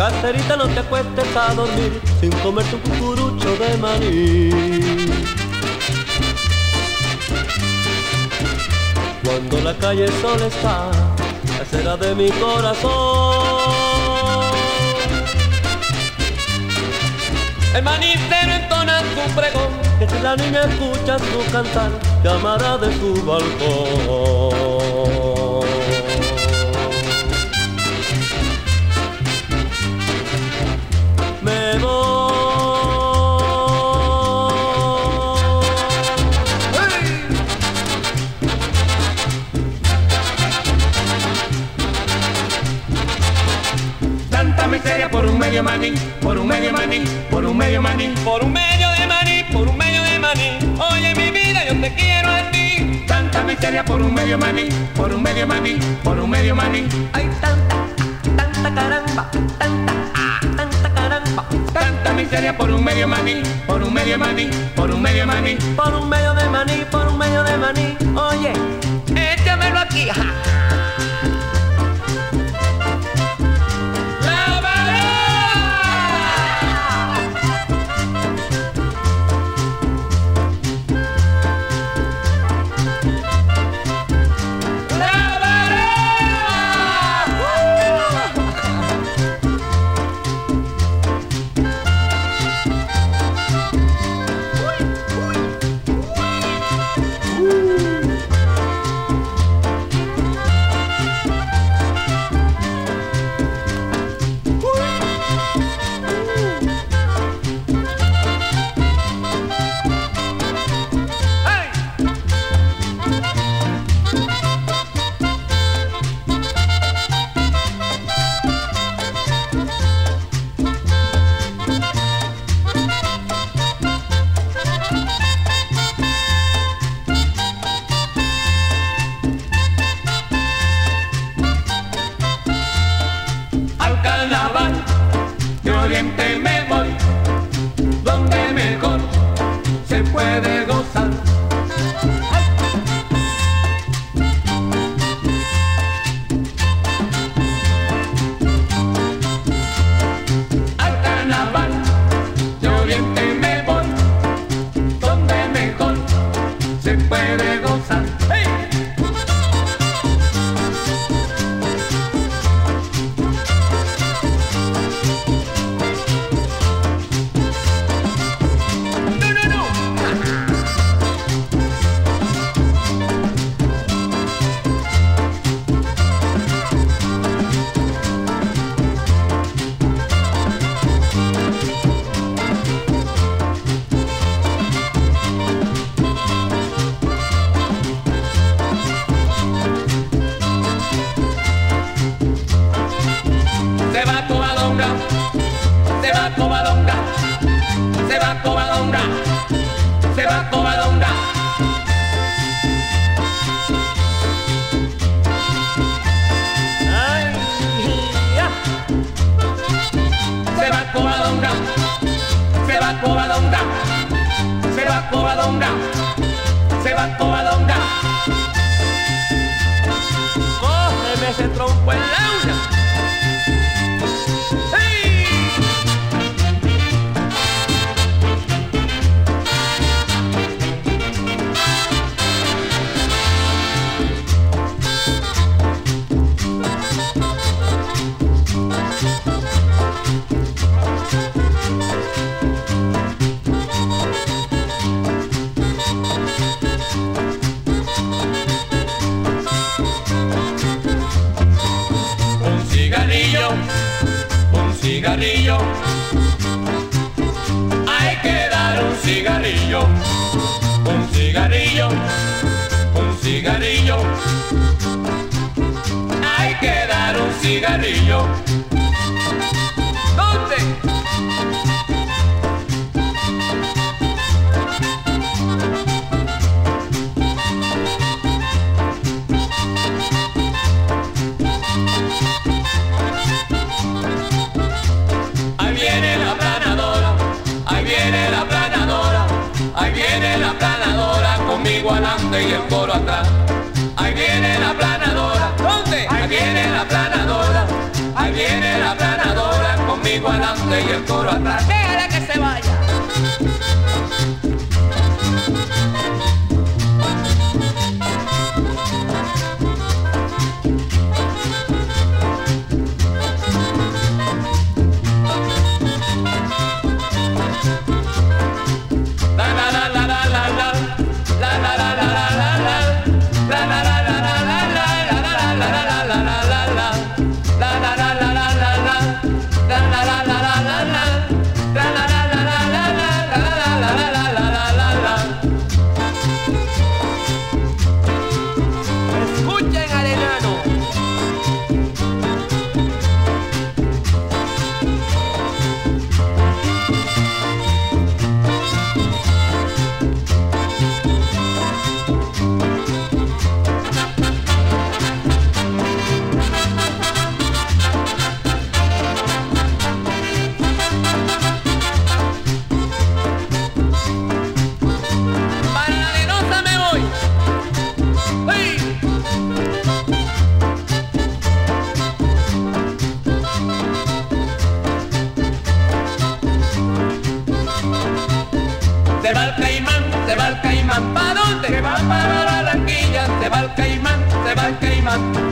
Caserita, no te acuestes a dormir sin comerte un cucurucho de maní. Cuando la calle sola está, la acera de mi corazón, el manicero entona su pregón, que si la niña escucha su cantar, llamará de su balcón. Me voy. Tanta miseria por un medio maní, por un medio maní, por un medio maní, Por un medio de maní, por un medio de maní. Oye mi vida, yo te quiero a ti. tanta miseria por un medio maní, por un medio maní, por un medio maní. Hay tanta caramba, tanta caramba. Tanta miseria por un medio maní, por un medio maní, por un medio maní. Por un medio de maní, por un medio de maní. Oye, échamelo aquí. Ja. Oriente me voy, donde mejor se puede gozar. Al carnaval, de Oriente me voy, donde mejor se puede gozar. ¡Hey! Se va Covadonga, se va Covadonga, se va Covadonga, se va Covadonga. Ay, ya. Se va Covadonga, se va Covadonga, se va Covadonga, se va Covadonga. Cógeme ese trompo en la uña. Un cigarrillo, hay que dar un cigarrillo, un cigarrillo, un cigarrillo, hay que dar un cigarrillo. ¿Dónde? Ahí viene la planadora, ahí viene la planadora, ahí viene la planadora, conmigo adelante y el coro atrás. Ahí viene la planadora, ¿dónde? Ahí viene la planadora, ahí viene la planadora, conmigo conmigo adelante y el coro atrás. Déjale que se vaya. Escuchen al enano. Para la Arenosa me voy. ¡Uy! Se va el caimán, ¿pa' dónde? Se va para Barranquilla, se va el caimán, se va el caimán.